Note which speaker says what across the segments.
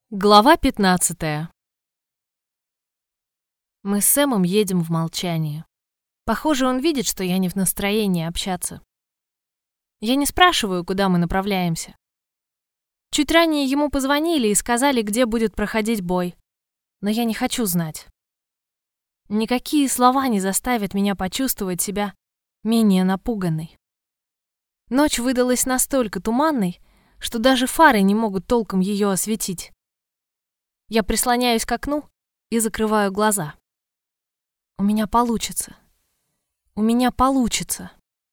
Speaker 1: Глава 15. Мы с Сэмом едем в молчании. Похоже, он видит, что я не в настроении общаться. Я не спрашиваю, куда мы направляемся. Чуть ранее ему позвонили и сказали, где будет проходить бой. Но я не хочу знать. Никакие слова не заставят меня почувствовать себя менее напуганной. Ночь выдалась настолько туманной, что даже фары не могут толком ее осветить. Я прислоняюсь к окну и закрываю глаза. У меня получится. У меня получится.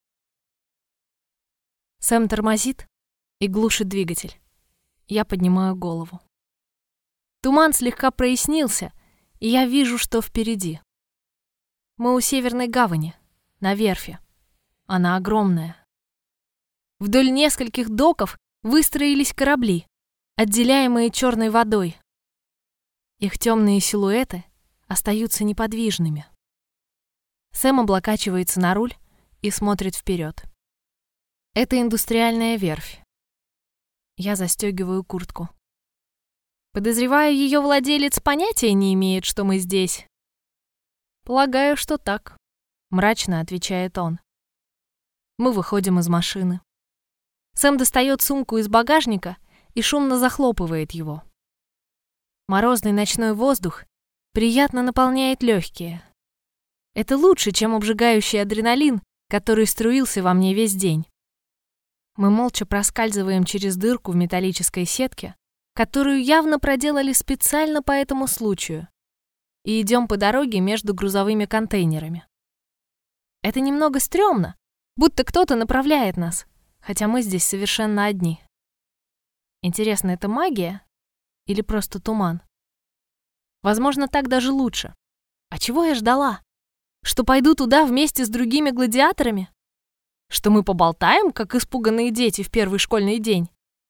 Speaker 1: Сэм тормозит и глушит двигатель. Я поднимаю голову. Туман слегка прояснился, и я вижу, что впереди. Мы у Северной гавани, на верфи. Она огромная. Вдоль нескольких доков выстроились корабли, отделяемые черной водой. Их темные силуэты остаются неподвижными. Сэм облокачивается на руль и смотрит вперед. Это индустриальная верфь. Я застегиваю куртку. Подозреваю, ее владелец понятия не имеет, что мы здесь. Полагаю, что так, мрачно отвечает он. Мы выходим из машины. Сэм достает сумку из багажника и шумно захлопывает его. Морозный ночной воздух приятно наполняет легкие. Это лучше, чем обжигающий адреналин, который струился во мне весь день. Мы молча проскальзываем через дырку в металлической сетке, которую явно проделали специально по этому случаю, и идем по дороге между грузовыми контейнерами. Это немного стрёмно, будто кто-то направляет нас, хотя мы здесь совершенно одни. Интересно, это магия? Или просто туман? Возможно, так даже лучше. А чего я ждала? Что пойду туда вместе с другими гладиаторами? Что мы поболтаем, как испуганные дети в первый школьный день?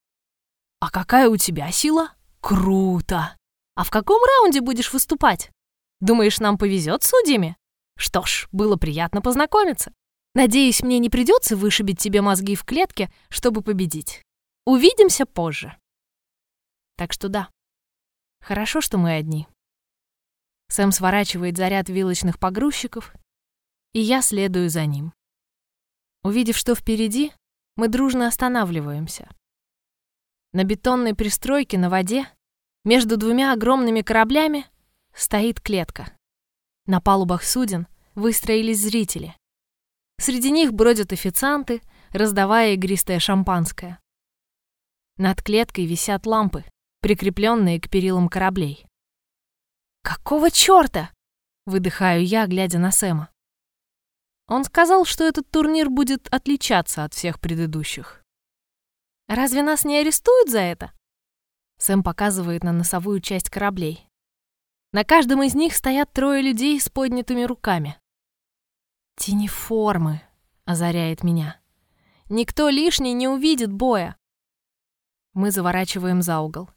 Speaker 1: А какая у тебя сила? Круто! А в каком раунде будешь выступать? Думаешь, нам повезет с судьями? Что ж, было приятно познакомиться. Надеюсь, мне не придется вышибить тебе мозги в клетке, чтобы победить. Увидимся позже. Так что да, хорошо, что мы одни. Сэм сворачивает заряд вилочных погрузчиков, и я следую за ним. Увидев, что впереди, мы дружно останавливаемся. На бетонной пристройке на воде, между двумя огромными кораблями, стоит клетка. На палубах суден выстроились зрители. Среди них бродят официанты, раздавая игристое шампанское. Над клеткой висят лампы, прикрепленные к перилам кораблей. «Какого чёрта?» — выдыхаю я, глядя на Сэма. Он сказал, что этот турнир будет отличаться от всех предыдущих. «Разве нас не арестуют за это?» Сэм показывает на носовую часть кораблей. На каждом из них стоят 3 людей с поднятыми руками. «Тенеформы», — озаряет меня. «Никто лишний не увидит боя». Мы заворачиваем за угол.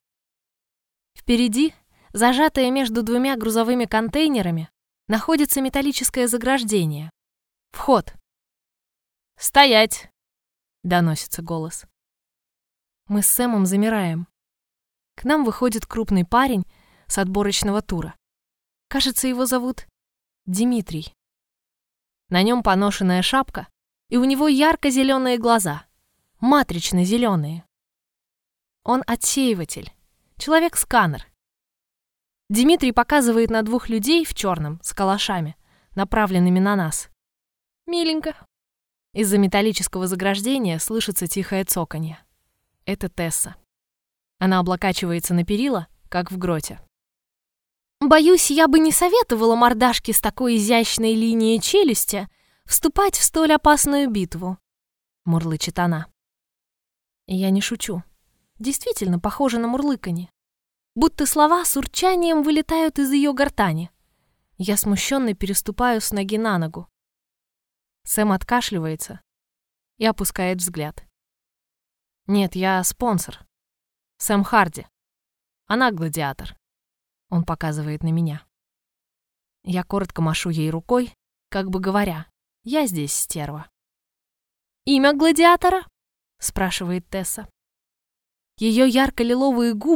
Speaker 1: Впереди, зажатое между двумя грузовыми контейнерами, находится металлическое заграждение. Вход. «Стоять!» — доносится голос. Мы с Сэмом замираем. К нам выходит крупный парень с отборочного тура. Кажется, его зовут Дмитрий. На нем поношенная шапка, и у него ярко-зеленые глаза, матрично-зеленые. Он отсеиватель, человек-сканер. Дмитрий показывает на 2 людей в черном с калашами, направленными на нас. Миленько. Из-за металлического заграждения слышится тихое цоканье. Это Тесса. Она облокачивается на перила, как в гроте. «Боюсь, я бы не советовала мордашке с такой изящной линией челюсти вступать в столь опасную битву», — мурлычет она. И я не шучу. Действительно похоже на мурлыканье. Будто слова с урчанием вылетают из ее гортани. Я смущенно переступаю с ноги на ногу. Сэм откашливается и опускает взгляд. «Нет, я спонсор. Сэм Харди. Она гладиатор». Он показывает на меня. Я коротко машу ей рукой, как бы говоря, я здесь стерва. «Имя гладиатора?» — спрашивает Тесса. Ее ярко-лиловые губы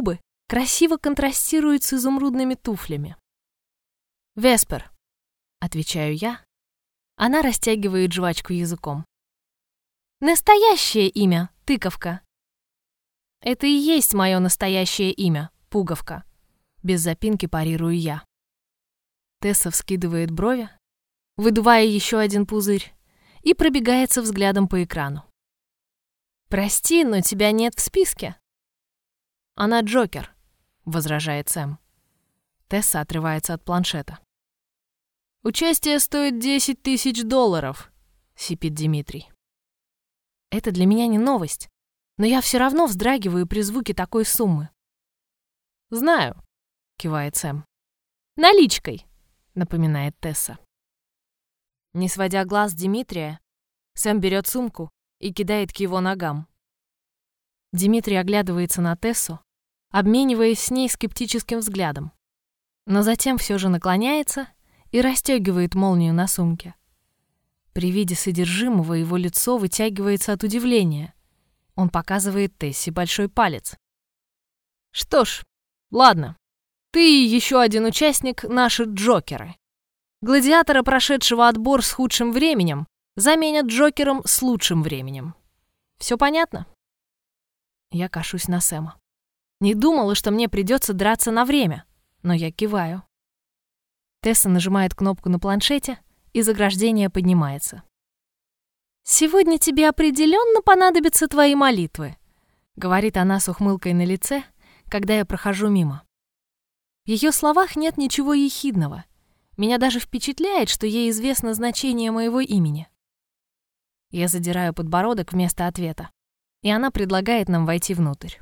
Speaker 1: красиво контрастирует с изумрудными туфлями. «Веспер», — отвечаю я. Она растягивает жвачку языком. «Настоящее имя, тыковка». «Это и есть мое настоящее имя, пуговка», — без запинки парирую я. Тесса вскидывает брови, выдувая еще один пузырь, и пробегается взглядом по экрану. «Прости, но тебя нет в списке». «Она Джокер», — возражает Сэм. Тесса отрывается от планшета. «Участие стоит $10 000, сипит Дмитрий. Это для меня не новость, но я все равно вздрагиваю при звуке такой суммы. «Знаю», — кивает Сэм. «Наличкой», — напоминает Тесса. Не сводя глаз с Дмитрия, Сэм берет сумку и кидает к его ногам. Дмитрий оглядывается на Тессу, обмениваясь с ней скептическим взглядом, но затем все же наклоняется и расстегивает молнию на сумке. При виде содержимого его лицо вытягивается от удивления. Он показывает Тессе большой палец. «Что ж, ладно. Ты и еще один участник — наши Джокеры. Гладиатора, прошедшего отбор с худшим временем, заменят Джокером с лучшим временем. Все понятно?» Я кашусь на Сэма. Не думала, что мне придется драться на время, но я киваю. Тесса нажимает кнопку на планшете, и заграждение поднимается. «Сегодня тебе определенно понадобятся твои молитвы», — говорит она с ухмылкой на лице, когда я прохожу мимо. В ее словах нет ничего ехидного. Меня даже впечатляет, что ей известно значение моего имени. Я задираю подбородок вместо ответа, и она предлагает нам войти внутрь.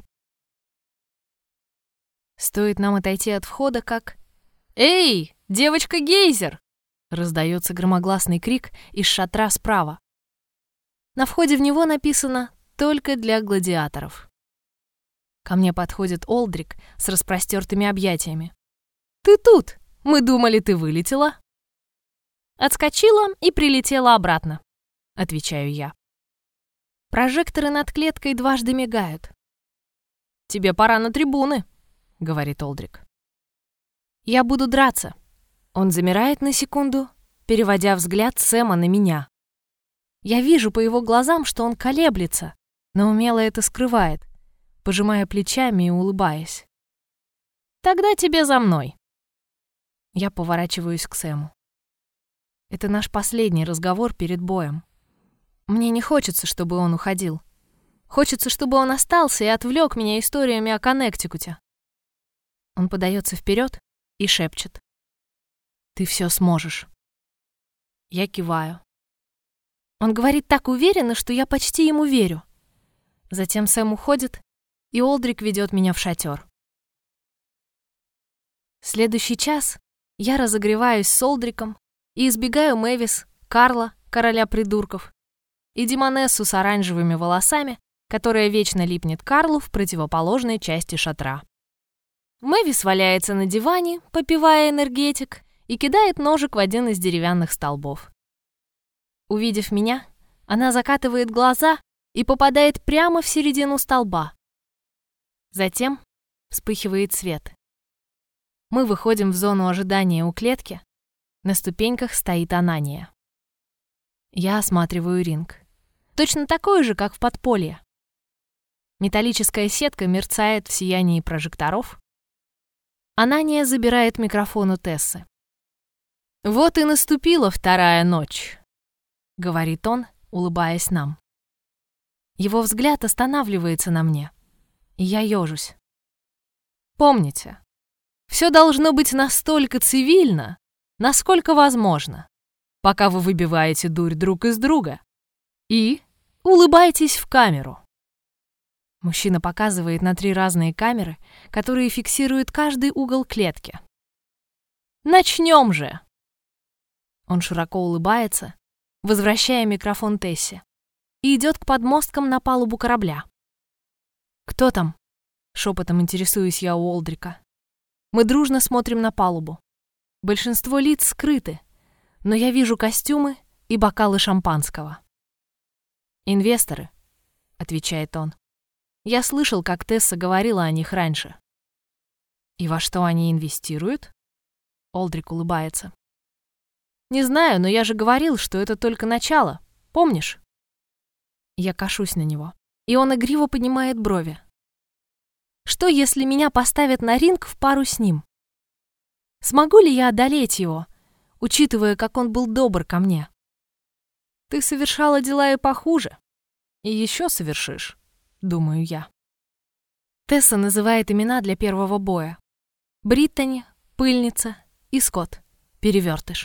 Speaker 1: Стоит нам отойти от входа, как... «Эй, девочка-гейзер!» — раздается громогласный крик из шатра справа. На входе в него написано «Только для гладиаторов». Ко мне подходит Олдрик с распростертыми объятиями. «Ты тут! Мы думали, ты вылетела!» «Отскочила и прилетела обратно», — отвечаю я. Прожекторы над клеткой дважды мигают. «Тебе пора на трибуны», — говорит Олдрик. «Я буду драться». Он замирает на секунду, переводя взгляд Сэма на меня. Я вижу по его глазам, что он колеблется, но умело это скрывает, пожимая плечами и улыбаясь. «Тогда тебе за мной». Я поворачиваюсь к Сэму. Это наш последний разговор перед боем. Мне не хочется, чтобы он уходил. Хочется, чтобы он остался и отвлек меня историями о Коннектикуте. Он подается вперед и шепчет: «Ты все сможешь». Я киваю. Он говорит так уверенно, что я почти ему верю. Затем Сэм уходит, и Олдрик ведет меня в шатер. Следующий час я разогреваюсь с Олдриком и избегаю Мэвис, Карла, короля придурков, и Демонессу с оранжевыми волосами, которая вечно липнет Карлу в противоположной части шатра. Мэвис валяется на диване, попивая энергетик, и кидает ножик в один из деревянных столбов. Увидев меня, она закатывает глаза и попадает прямо в середину столба. Затем вспыхивает свет. Мы выходим в зону ожидания у клетки. На ступеньках стоит Анания. Я осматриваю ринг. Точно такой же, как в подполье. Металлическая сетка мерцает в сиянии прожекторов. Анания забирает микрофон у Тессы. «Вот и наступила вторая ночь», — говорит он, улыбаясь нам. Его взгляд останавливается на мне, и я ёжусь. «Помните, все должно быть настолько цивильно, насколько возможно, пока вы выбиваете дурь друг из друга, и улыбайтесь в камеру». Мужчина показывает на 3 разные камеры, которые фиксируют каждый угол клетки. «Начнем же!» Он широко улыбается, возвращая микрофон Тессе, и идет к подмосткам на палубу корабля. «Кто там?» — шепотом интересуюсь я у Олдрика. Мы дружно смотрим на палубу. Большинство лиц скрыты, но я вижу костюмы и бокалы шампанского. «Инвесторы», — отвечает он. Я слышал, как Тесса говорила о них раньше. И во что они инвестируют? Олдрик улыбается. Не знаю, но я же говорил, что это только начало. Помнишь? Я кашусь на него, и он игриво поднимает брови. Что, если меня поставят на ринг в пару с ним? Смогу ли я одолеть его, учитывая, как он был добр ко мне? Ты совершала дела и похуже. И еще совершишь, думаю я. Тесса называет имена для первого боя. Бриттани, Пыльница и Скотт, Перевертыш.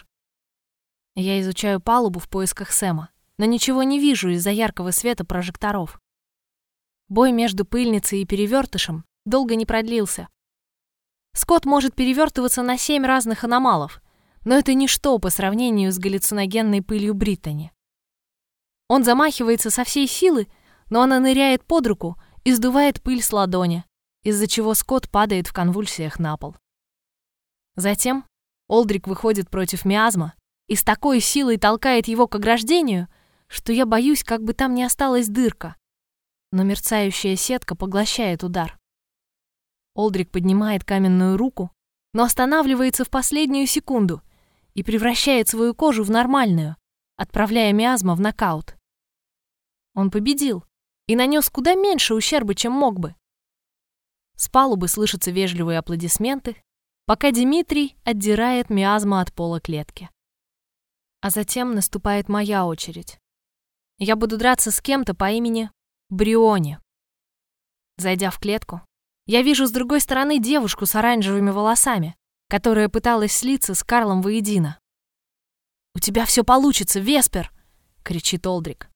Speaker 1: Я изучаю палубу в поисках Сэма, но ничего не вижу из-за яркого света прожекторов. Бой между Пыльницей и Перевертышем долго не продлился. Скотт может перевертываться на 7 разных аномалов, но это ничто по сравнению с галлюциногенной пылью Бриттани. Он замахивается со всей силы, но она ныряет под руку и сдувает пыль с ладони, из-за чего Скотт падает в конвульсиях на пол. Затем Олдрик выходит против Миазма и с такой силой толкает его к ограждению, что я боюсь, как бы там не осталась дырка. Но мерцающая сетка поглощает удар. Олдрик поднимает каменную руку, но останавливается в последнюю секунду и превращает свою кожу в нормальную, отправляя Миазма в нокаут. Он победил и нанес куда меньше ущерба, чем мог бы. С палубы слышатся вежливые аплодисменты, пока Димитрий отдирает Миазма от пола клетки. А затем наступает моя очередь. Я буду драться с кем-то по имени Бриони. Зайдя в клетку, я вижу с другой стороны девушку с оранжевыми волосами, которая пыталась слиться с Карлом воедино. «У тебя все получится, Веспер!» — кричит Олдрик.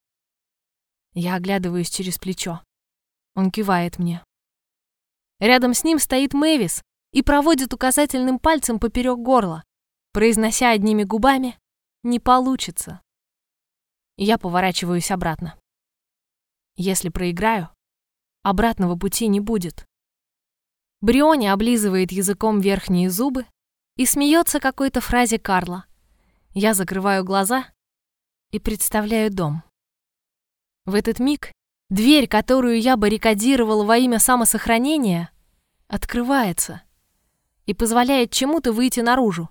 Speaker 1: Я оглядываюсь через плечо. Он кивает мне. Рядом с ним стоит Мэвис и проводит указательным пальцем поперек горла, произнося одними губами «не получится». Я поворачиваюсь обратно. Если проиграю, обратного пути не будет. Бриони облизывает языком верхние зубы и смеется какой-то фразе Карла. Я закрываю глаза и представляю дом. В этот миг дверь, которую я баррикадировал во имя самосохранения, открывается и позволяет чему-то выйти наружу.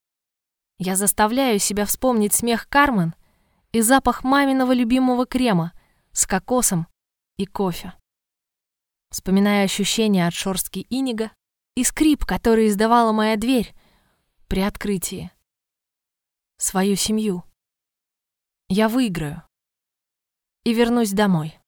Speaker 1: Я заставляю себя вспомнить смех Кармен и запах маминого любимого крема с кокосом и кофе. Вспоминаю ощущения от шорстки Инига и скрип, который издавала моя дверь при открытии. Свою семью. Я выиграю и вернусь домой.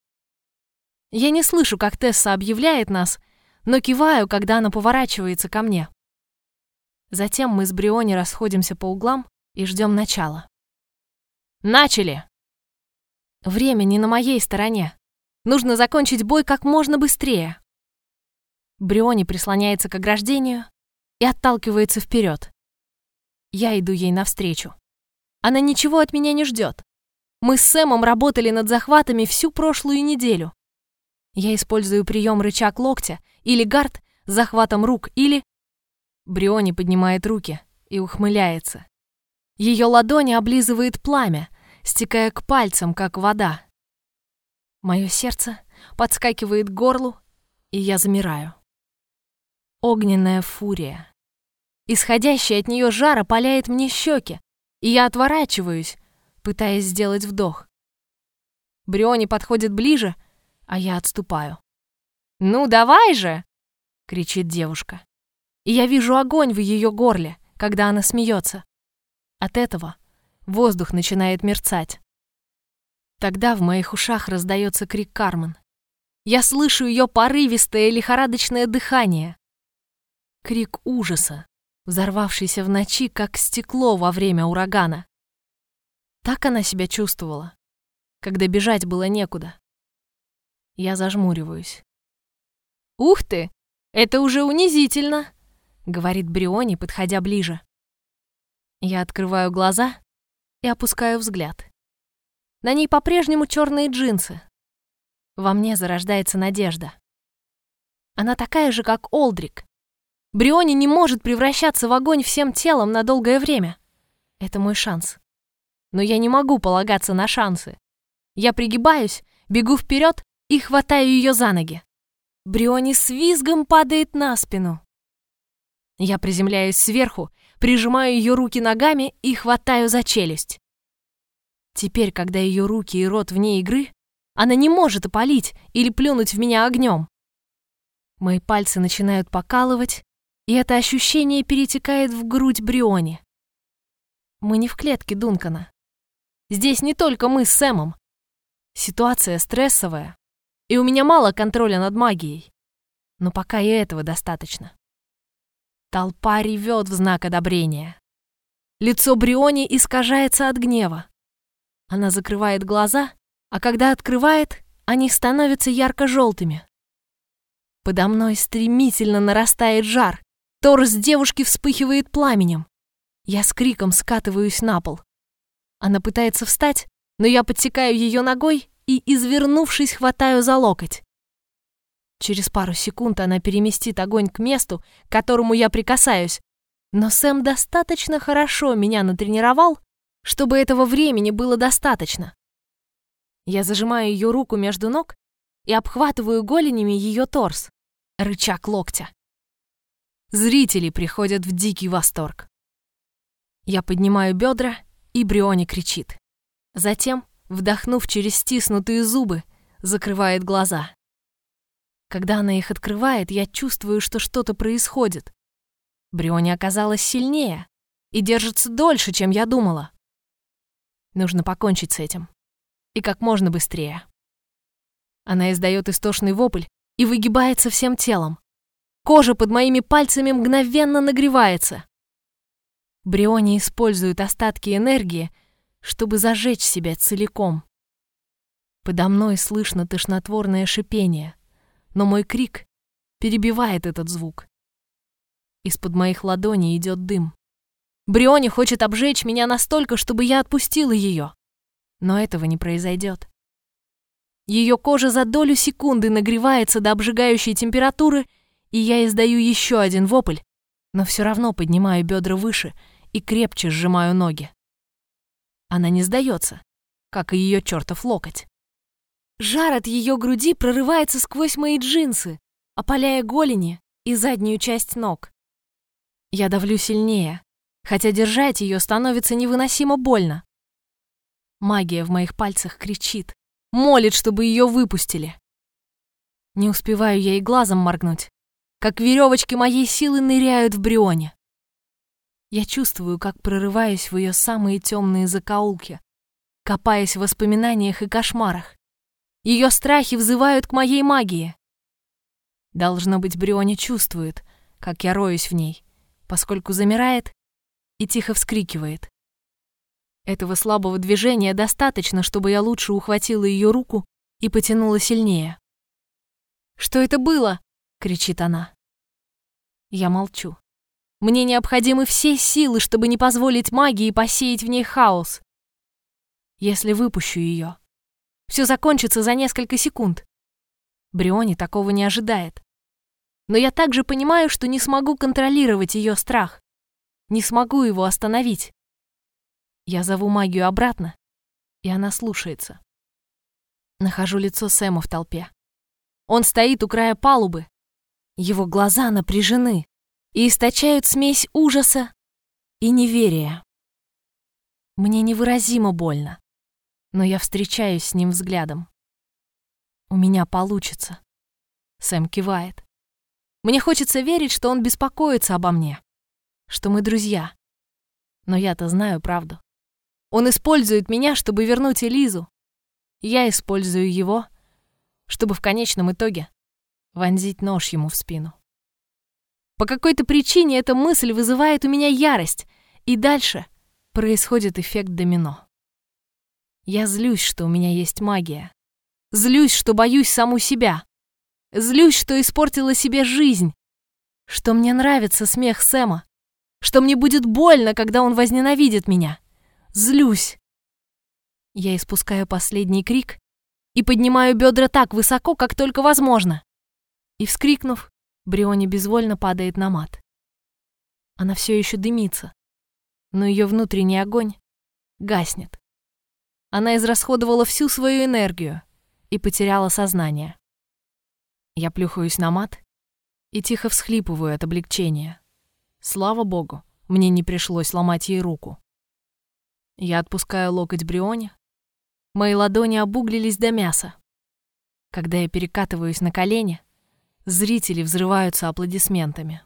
Speaker 1: Я не слышу, как Тесса объявляет нас, но киваю, когда она поворачивается ко мне. Затем мы с Бриони расходимся по углам и ждем начала. Начали! Время не на моей стороне. Нужно закончить бой как можно быстрее. Бриони прислоняется к ограждению и отталкивается вперед. Я иду ей навстречу. Она ничего от меня не ждет. Мы с Сэмом работали над захватами всю прошлую неделю. Я использую прием рычаг локтя или гард с захватом рук, или... Бриони поднимает руки и ухмыляется. Ее ладони облизывает пламя, стекая к пальцам, как вода. Мое сердце подскакивает к горлу, и я замираю. Огненная фурия. Исходящая от нее жар опаляет мне щеки, и я отворачиваюсь, пытаясь сделать вдох. Бриони подходит ближе, а я отступаю. «Ну, давай же!» — кричит девушка. И я вижу огонь в ее горле, когда она смеется. От этого воздух начинает мерцать. Тогда в моих ушах раздается крик Кармен. Я слышу ее порывистое лихорадочное дыхание. Крик ужаса, взорвавшийся в ночи, как стекло во время урагана. Так она себя чувствовала, когда бежать было некуда. Я зажмуриваюсь. «Ух ты! Это уже унизительно!» — говорит Бриони, подходя ближе. Я открываю глаза и опускаю взгляд. На ней по-прежнему черные джинсы. Во мне зарождается надежда. Она такая же, как Олдрик. Бриони не может превращаться в огонь всем телом на долгое время. Это мой шанс. Но я не могу полагаться на шансы. Я пригибаюсь, бегу вперед и хватаю ее за ноги. Бриони с визгом падает на спину. Я приземляюсь сверху, прижимаю ее руки ногами и хватаю за челюсть. Теперь, когда ее руки и рот вне игры, она не может опалить или плюнуть в меня огнем. Мои пальцы начинают покалывать, и это ощущение перетекает в грудь Бриони. Мы не в клетке Дункана. Здесь не только мы с Сэмом. Ситуация стрессовая, и у меня мало контроля над магией. Но пока и этого достаточно. Толпа ревет в знак одобрения. Лицо Бриони искажается от гнева. Она закрывает глаза, а когда открывает, они становятся ярко-желтыми. Подо мной стремительно нарастает жар. Торс девушки вспыхивает пламенем. Я с криком скатываюсь на пол. Она пытается встать, но я подсекаю ее ногой и, извернувшись, хватаю за локоть. Через пару секунд она переместит огонь к месту, к которому я прикасаюсь, но Сэм достаточно хорошо меня натренировал, чтобы этого времени было достаточно. Я зажимаю ее руку между ног и обхватываю голенями ее торс, рычаг локтя. Зрители приходят в дикий восторг. Я поднимаю бедра, и Бриони кричит. Затем, вдохнув через стиснутые зубы, закрывает глаза. Когда она их открывает, я чувствую, что что-то происходит. Бриони оказалась сильнее и держится дольше, чем я думала. Нужно покончить с этим. И как можно быстрее. Она издает истошный вопль и выгибается всем телом. Кожа под моими пальцами мгновенно нагревается. Бриони использует остатки энергии, чтобы зажечь себя целиком. Подо мной слышно тошнотворное шипение, но мой крик перебивает этот звук. Из-под моих ладоней идет дым. Бриони хочет обжечь меня настолько, чтобы я отпустила ее. Но этого не произойдет. Ее кожа за долю секунды нагревается до обжигающей температуры, и я издаю еще один вопль, но все равно поднимаю бедра выше и крепче сжимаю ноги. Она не сдается, как и ее чертов локоть. Жар от ее груди прорывается сквозь мои джинсы, опаляя голени и заднюю часть ног. Я давлю сильнее, хотя держать ее становится невыносимо больно. Магия в моих пальцах кричит, молит, чтобы ее выпустили. Не успеваю я и глазом моргнуть, как веревочки моей силы ныряют в Бриони. Я чувствую, как прорываюсь в ее самые темные закоулки, копаясь в воспоминаниях и кошмарах. Ее страхи взывают к моей магии. Должно быть, Бриони чувствует, как я роюсь в ней, поскольку замирает и тихо вскрикивает. Этого слабого движения достаточно, чтобы я лучше ухватила ее руку и потянула сильнее. «Что это было?» — кричит она. Я молчу. Мне необходимы все силы, чтобы не позволить магии посеять в ней хаос. Если выпущу ее, все закончится за несколько секунд. Бриони такого не ожидает. Но я также понимаю, что не смогу контролировать ее страх. Не смогу его остановить. Я зову магию обратно, и она слушается. Нахожу лицо Сэма в толпе. Он стоит у края палубы. Его глаза напряжены и источают смесь ужаса и неверия. Мне невыразимо больно, но я встречаюсь с ним взглядом. У меня получится. Сэм кивает. Мне хочется верить, что он беспокоится обо мне, что мы друзья. Но я-то знаю правду. Он использует меня, чтобы вернуть Элизу. Я использую его, чтобы в конечном итоге вонзить нож ему в спину. По какой-то причине эта мысль вызывает у меня ярость, и дальше происходит эффект домино. Я злюсь, что у меня есть магия. Злюсь, что боюсь саму себя. Злюсь, что испортила себе жизнь. Что мне нравится смех Сэма. Что мне будет больно, когда он возненавидит меня. Злюсь. Я испускаю последний крик и поднимаю бедра так высоко, как только возможно. И, вскрикнув, Бриони безвольно падает на мат. Она все еще дымится, но ее внутренний огонь гаснет. Она израсходовала всю свою энергию и потеряла сознание. Я плюхаюсь на мат и тихо всхлипываю от облегчения. Слава богу, мне не пришлось ломать ей руку. Я отпускаю локоть Брионе. Мои ладони обуглились до мяса. Когда я перекатываюсь на колени, зрители взрываются аплодисментами.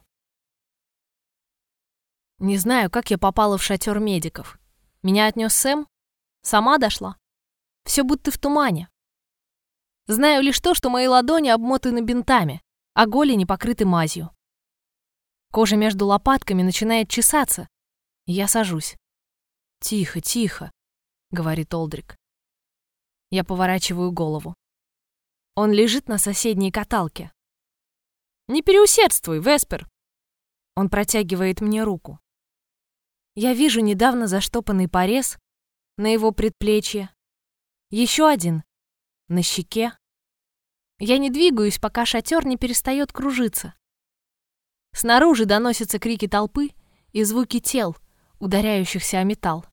Speaker 1: Не знаю, как я попала в шатер медиков. Меня отнес Сэм? Сама дошла? Все будто в тумане. Знаю лишь то, что мои ладони обмотаны бинтами, а голени покрыты мазью. Кожа между лопатками начинает чесаться, и я сажусь. «Тихо, тихо», — говорит Олдрик. Я поворачиваю голову. Он лежит на соседней каталке. «Не переусердствуй, Веспер!» Он протягивает мне руку. Я вижу недавно заштопанный порез на его предплечье. Еще один на щеке. Я не двигаюсь, пока шатер не перестает кружиться. Снаружи доносятся крики толпы и звуки тел, ударяющихся о металл.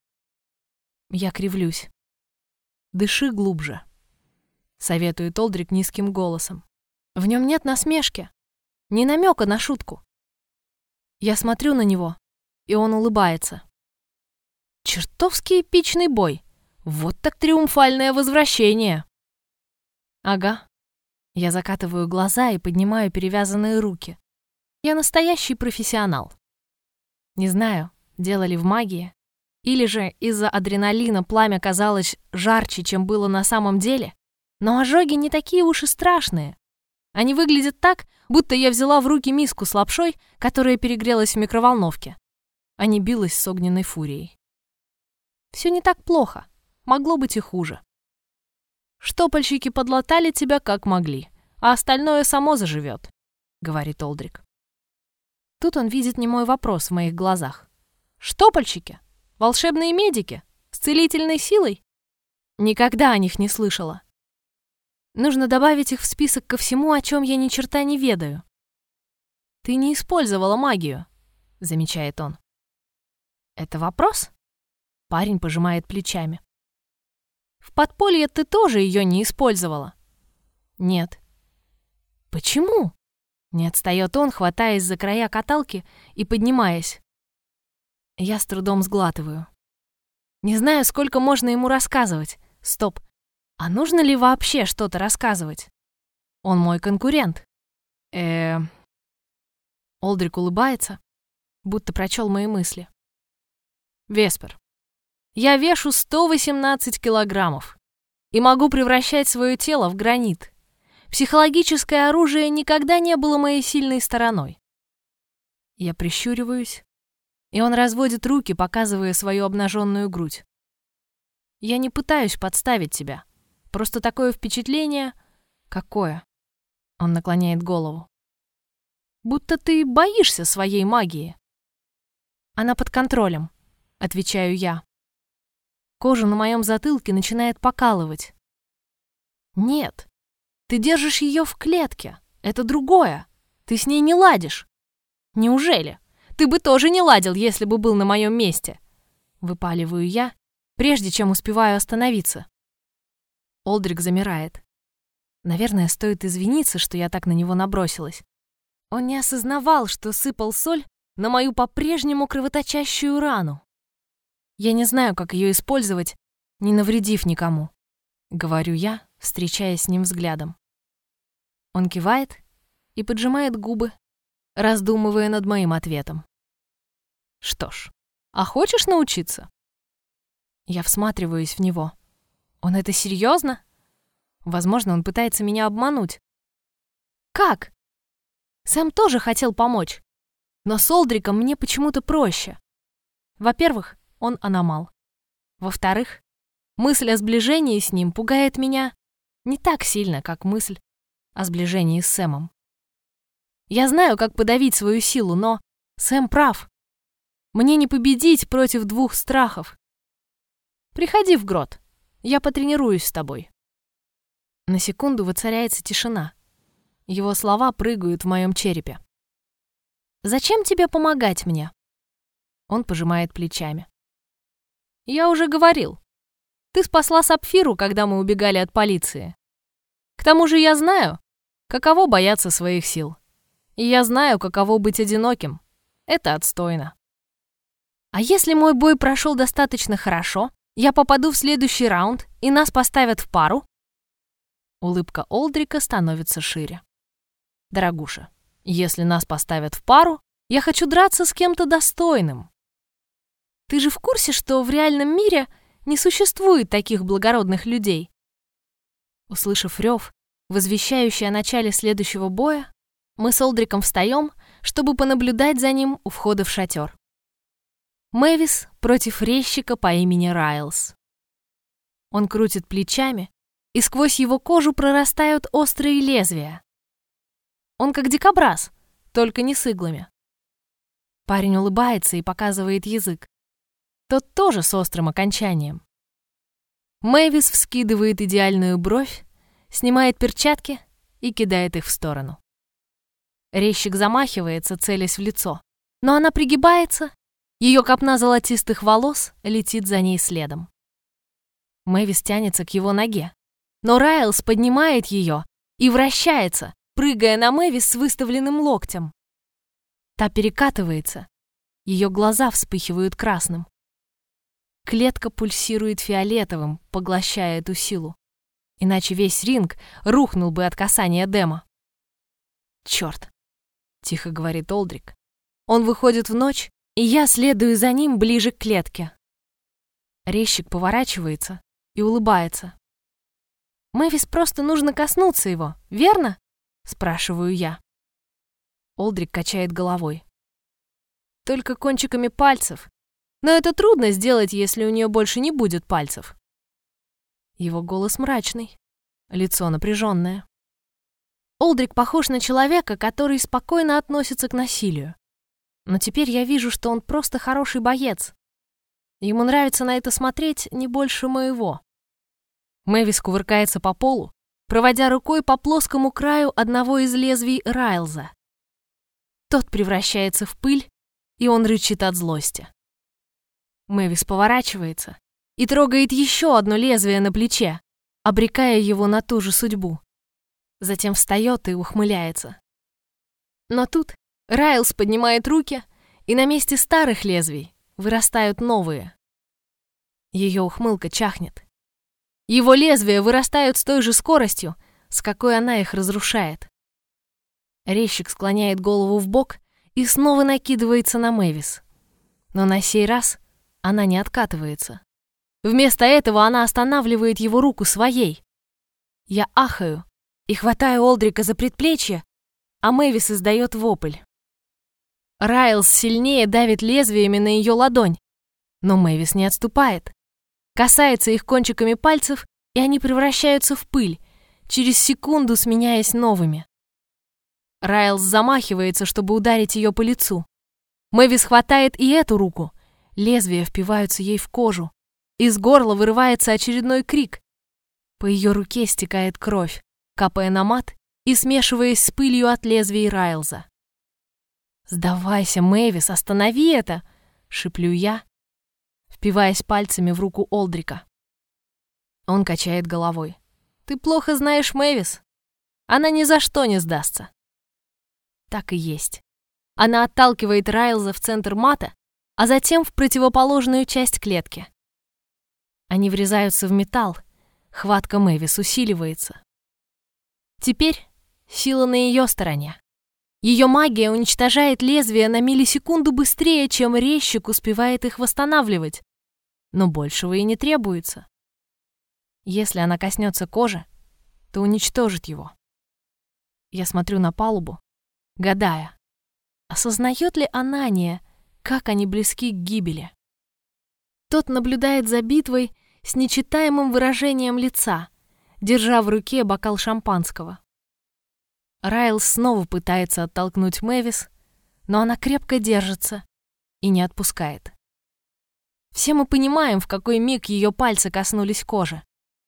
Speaker 1: Я кривлюсь. «Дыши глубже», — советует Олдрик низким голосом. В нем нет насмешки, ни намека на шутку. Я смотрю на него, и он улыбается. Чертовски эпичный бой. Вот так триумфальное возвращение. Ага. Я закатываю глаза и поднимаю перевязанные руки. Я настоящий профессионал. Не знаю, дело ли в магии, или же из-за адреналина пламя казалось жарче, чем было на самом деле, но ожоги не такие уж и страшные. Они выглядят так, будто я взяла в руки миску с лапшой, которая перегрелась в микроволновке, а не билась с огненной фурией. Все не так плохо, могло быть и хуже. Штопальщики подлатали тебя как могли, а остальное само заживет, говорит Олдрик. Тут он видит немой вопрос в моих глазах. Штопальщики? Волшебные медики? С целительной силой? Никогда о них не слышала. Нужно добавить их в список ко всему, о чем я ни черта не ведаю. Ты не использовала магию, замечает он. Это вопрос? Парень пожимает плечами. В подполье ты тоже ее не использовала? Нет. Почему? Не отстает он, хватаясь за края каталки и поднимаясь. Я с трудом сглатываю. Не знаю, сколько можно ему рассказывать. Стоп. А нужно ли вообще что-то рассказывать? Он мой конкурент. Олдрик улыбается, будто прочел мои мысли. Веспер, я вешу 118 килограммов и могу превращать свое тело в гранит. Психологическое оружие никогда не было моей сильной стороной. Я прищуриваюсь, и он разводит руки, показывая свою обнаженную грудь. Я не пытаюсь подставить тебя. Просто такое впечатление... Какое? Он наклоняет голову. Будто ты боишься своей магии. Она под контролем, отвечаю я. Кожа на моем затылке начинает покалывать. Нет, ты держишь ее в клетке. Это другое. Ты с ней не ладишь. Неужели? Ты бы тоже не ладил, если бы был на моем месте. Выпаливаю я, прежде чем успеваю остановиться. Олдрик замирает. Наверное, стоит извиниться, что я так на него набросилась. Он не осознавал, что сыпал соль на мою по-прежнему кровоточащую рану. Я не знаю, как ее использовать, не навредив никому, говорю я, встречаясь с ним взглядом. Он кивает и поджимает губы, раздумывая над моим ответом. Что ж, а хочешь научиться? Я всматриваюсь в него. Он это серьезно? Возможно, он пытается меня обмануть. Как? Сэм тоже хотел помочь, но с Олдриком мне почему-то проще. Во-первых, он аномал. Во-вторых, мысль о сближении с ним пугает меня не так сильно, как мысль о сближении с Сэмом. Я знаю, как подавить свою силу, но Сэм прав. Мне не победить против двух страхов. Приходи в грот, я потренируюсь с тобой. На секунду воцаряется тишина. Его слова прыгают в моем черепе. «Зачем тебе помогать мне?» Он пожимает плечами. «Я уже говорил. Ты спасла Сапфиру, когда мы убегали от полиции. К тому же я знаю, каково бояться своих сил. И я знаю, каково быть одиноким. Это отстойно. А если мой бой прошел достаточно хорошо, я попаду в следующий раунд, и нас поставят в пару? Улыбка Олдрика становится шире. Дорогуша, если нас поставят в пару, я хочу драться с кем-то достойным. Ты же в курсе, что в реальном мире не существует таких благородных людей? Услышав рев, возвещающий о начале следующего боя, мы с Олдриком встаем, чтобы понаблюдать за ним у входа в шатер. Мэвис против резчика по имени Райлс. Он крутит плечами, и сквозь его кожу прорастают острые лезвия. Он как дикобраз, только не с иглами. Парень улыбается и показывает язык. Тот тоже с острым окончанием. Мэвис вскидывает идеальную бровь, снимает перчатки и кидает их в сторону. Резчик замахивается, целясь в лицо, но она пригибается, ее копна золотистых волос летит за ней следом. Мэвис тянется к его ноге, но Райлс поднимает ее и вращается, прыгая на Мэвис с выставленным локтем. Та перекатывается, ее глаза вспыхивают красным. Клетка пульсирует фиолетовым, поглощая эту силу. Иначе весь ринг рухнул бы от касания Дэма. «Чёрт!» — тихо говорит Олдрик. Он выходит в ночь, и я следую за ним ближе к клетке. Резчик поворачивается и улыбается. «Мэвис просто нужно коснуться его, верно?» — спрашиваю я. Олдрик качает головой. «Только кончиками пальцев. Но это трудно сделать, если у нее больше не будет пальцев». Его голос мрачный, лицо напряженное. Олдрик похож на человека, который спокойно относится к насилию. Но теперь я вижу, что он просто хороший боец. Ему нравится на это смотреть не больше моего. Мэвис кувыркается по полу, проводя рукой по плоскому краю одного из лезвий Райлза. Тот превращается в пыль, и он рычит от злости. Мэвис поворачивается и трогает еще одно лезвие на плече, обрекая его на ту же судьбу. Затем встает и ухмыляется. Но тут Райлс поднимает руки, и на месте старых лезвий вырастают новые. Ее ухмылка чахнет. Его лезвия вырастают с той же скоростью, с какой она их разрушает. Резчик склоняет голову вбок и снова накидывается на Мэвис. Но на сей раз она не откатывается. Вместо этого она останавливает его руку своей. Я ахаю и хватаю Олдрика за предплечье, а Мэвис издает вопль. Райлс сильнее давит лезвиями на ее ладонь, но Мэвис не отступает. Касается их кончиками пальцев, и они превращаются в пыль, через секунду сменяясь новыми. Райлс замахивается, чтобы ударить ее по лицу. Мэвис хватает и эту руку. Лезвия впиваются ей в кожу. Из горла вырывается очередной крик. По ее руке стекает кровь, капая на мат и смешиваясь с пылью от лезвий Райлза. «Сдавайся, Мэвис, останови это!» — шиплю я, впиваясь пальцами в руку Олдрика. Он качает головой. «Ты плохо знаешь Мэвис. Она ни за что не сдастся». Так и есть. Она отталкивает Райлза в центр мата, а затем в противоположную часть клетки. Они врезаются в металл, хватка Мэвис усиливается. Теперь сила на ее стороне. Ее магия уничтожает лезвия на миллисекунду быстрее, чем резчик успевает их восстанавливать, но большего и не требуется. Если она коснется кожи, то уничтожит его. Я смотрю на палубу, гадая, осознает ли Анания, как они близки к гибели. Тот наблюдает за битвой с нечитаемым выражением лица, держа в руке бокал шампанского. Райлс снова пытается оттолкнуть Мэвис, но она крепко держится и не отпускает. Все мы понимаем, в какой миг ее пальцы коснулись кожи.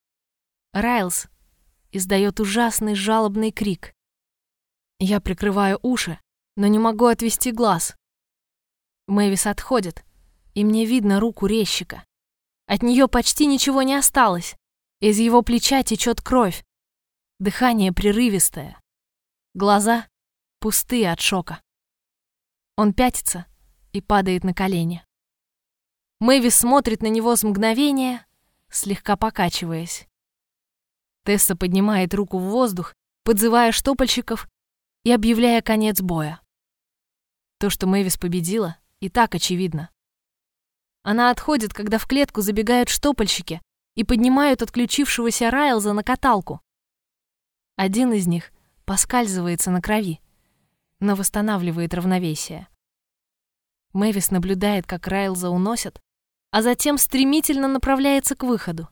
Speaker 1: Райлс издает ужасный жалобный крик. Я прикрываю уши, но не могу отвести глаз. Мэвис отходит, и мне видно руку резчика. От нее почти ничего не осталось. Из его плеча течет кровь. Дыхание прерывистое. Глаза пустые от шока. Он пятится, и падает на колени. Мэвис смотрит на него с мгновения, слегка покачиваясь. Тесса поднимает руку в воздух, подзывая штопольщиков и объявляя конец боя. То, что Мэвис победила, и так очевидно. Она отходит, когда в клетку забегают штопольщики и поднимают отключившегося Райлза на каталку. Один из них поскальзывается на крови, но восстанавливает равновесие. Мэвис наблюдает, как Райлза уносят, а затем стремительно направляется к выходу.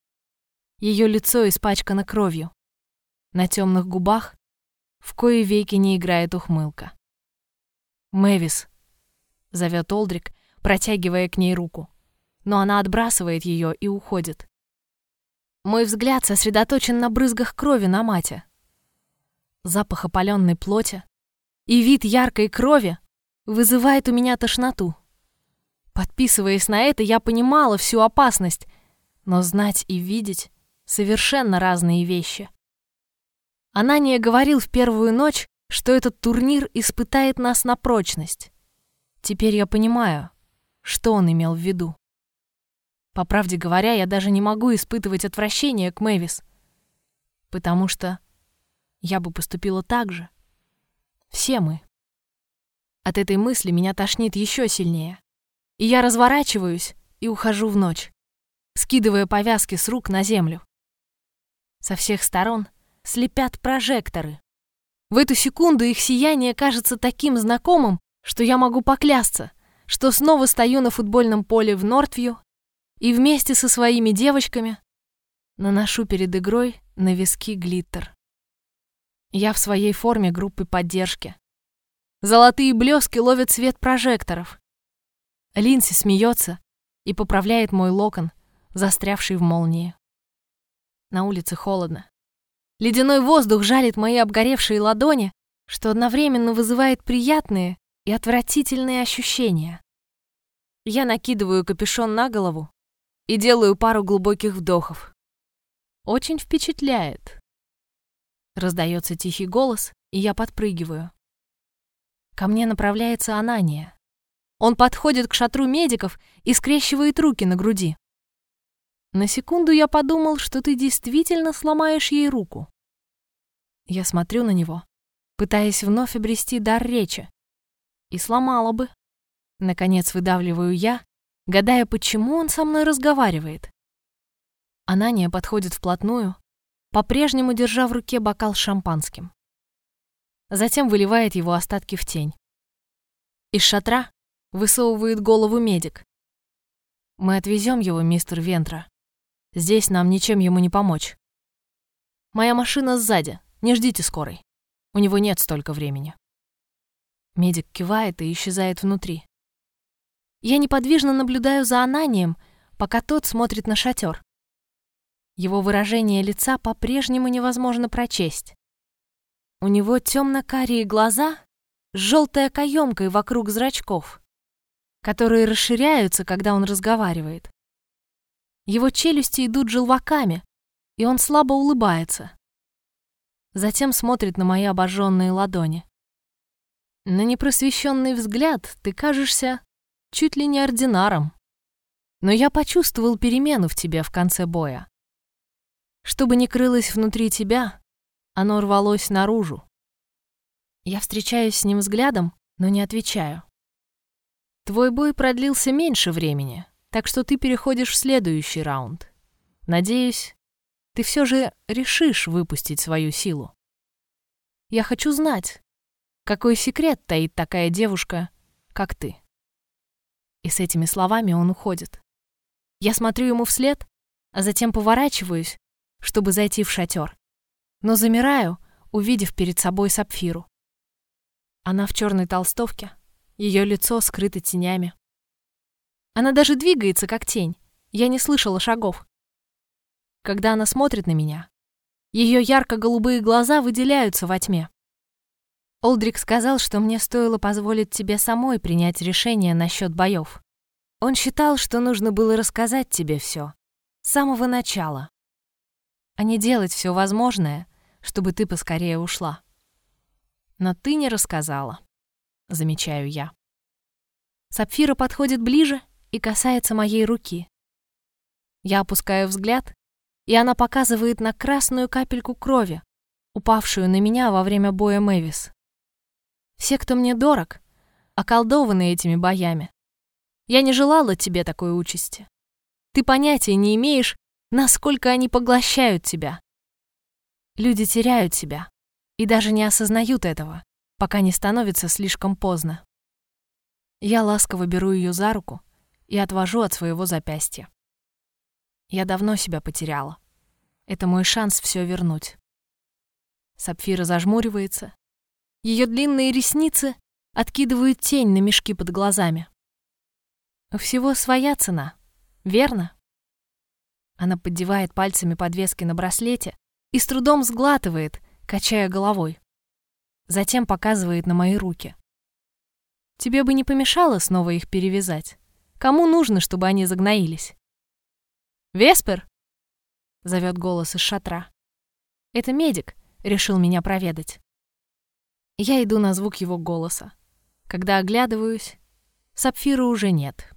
Speaker 1: Ее лицо испачкано кровью. На темных губах в кои веки не играет ухмылка. «Мэвис», — зовет Олдрик, протягивая к ней руку, но она отбрасывает ее и уходит. Мой взгляд сосредоточен на брызгах крови на мате. Запах опаленной плоти и вид яркой крови вызывает у меня тошноту. Подписываясь на это, я понимала всю опасность, но знать и видеть — совершенно разные вещи. Анания говорил в первую ночь, что этот турнир испытает нас на прочность. Теперь я понимаю, что он имел в виду. По правде говоря, я даже не могу испытывать отвращение к Мэвис, потому что я бы поступила так же. Все мы. От этой мысли меня тошнит еще сильнее, и я разворачиваюсь и ухожу в ночь, скидывая повязки с рук на землю. Со всех сторон слепят прожекторы. В эту секунду их сияние кажется таким знакомым, что я могу поклясться, что снова стою на футбольном поле в Нортвью и вместе со своими девочками наношу перед игрой на виски глиттер. Я в своей форме группы поддержки. Золотые блески ловят свет прожекторов. Линдси смеется и поправляет мой локон, застрявший в молнии. На улице холодно. Ледяной воздух жалит мои обгоревшие ладони, что одновременно вызывает приятные и отвратительные ощущения. Я накидываю капюшон на голову и делаю пару глубоких вдохов. Очень впечатляет. Раздается тихий голос, и я подпрыгиваю. Ко мне направляется Анания. Он подходит к шатру медиков и скрещивает руки на груди. На секунду я подумал, что ты действительно сломаешь ей руку. Я смотрю на него, пытаясь вновь обрести дар речи. И сломала бы. Наконец выдавливаю я, гадая, почему он со мной разговаривает. Анания подходит вплотную, по-прежнему держа в руке бокал с шампанским. Затем выливает его остатки в тень. Из шатра высовывает голову медик. «Мы отвезем его, мистер Вентра. Здесь нам ничем ему не помочь. Моя машина сзади, не ждите скорой. У него нет столько времени». Медик кивает и исчезает внутри. Я неподвижно наблюдаю за Ананием, пока тот смотрит на шатер. Его выражение лица по-прежнему невозможно прочесть. У него темно-карие глаза с желтой окоемкой вокруг зрачков, которые расширяются, когда он разговаривает. Его челюсти идут желваками, и он слабо улыбается. Затем смотрит на мои обожженные ладони. На непросвещенный взгляд ты кажешься чуть ли не ординаром. Но я почувствовал перемену в тебе в конце боя. Что бы ни крылось внутри тебя, оно рвалось наружу. Я встречаюсь с ним взглядом, но не отвечаю. Твой бой продлился меньше времени, так что ты переходишь в следующий раунд. Надеюсь, ты все же решишь выпустить свою силу. Я хочу знать, какой секрет таит такая девушка, как ты. И с этими словами он уходит. Я смотрю ему вслед, а затем поворачиваюсь, чтобы зайти в шатер. Но замираю, увидев перед собой Сапфиру. Она в черной толстовке, ее лицо скрыто тенями. Она даже двигается, как тень. Я не слышала шагов. Когда она смотрит на меня, ее ярко-голубые глаза выделяются во тьме. Олдрик сказал, что мне стоило позволить тебе самой принять решение насчет боев. Он считал, что нужно было рассказать тебе все с самого начала, а не делать все возможное, чтобы ты поскорее ушла. Но ты не рассказала, замечаю я. Сапфира подходит ближе и касается моей руки. Я опускаю взгляд, и она показывает на красную капельку крови, упавшую на меня во время боя Мэвис. Все, кто мне дорог, околдованы этими боями. Я не желала тебе такой участи. Ты понятия не имеешь, насколько они поглощают тебя. Люди теряют себя и даже не осознают этого, пока не становится слишком поздно. Я ласково беру ее за руку и отвожу от своего запястья. Я давно себя потеряла. Это мой шанс все вернуть. Сапфира зажмуривается. Ее длинные ресницы откидывают тень на мешки под глазами. У всего своя цена, верно? Она поддевает пальцами подвески на браслете и с трудом сглатывает, качая головой. Затем показывает на мои руки. Тебе бы не помешало снова их перевязать? Кому нужно, чтобы они загноились? «Веспер!» — зовет голос из шатра. Это медик решил меня проведать. Я иду на звук его голоса. Когда оглядываюсь, Сапфиры уже нет.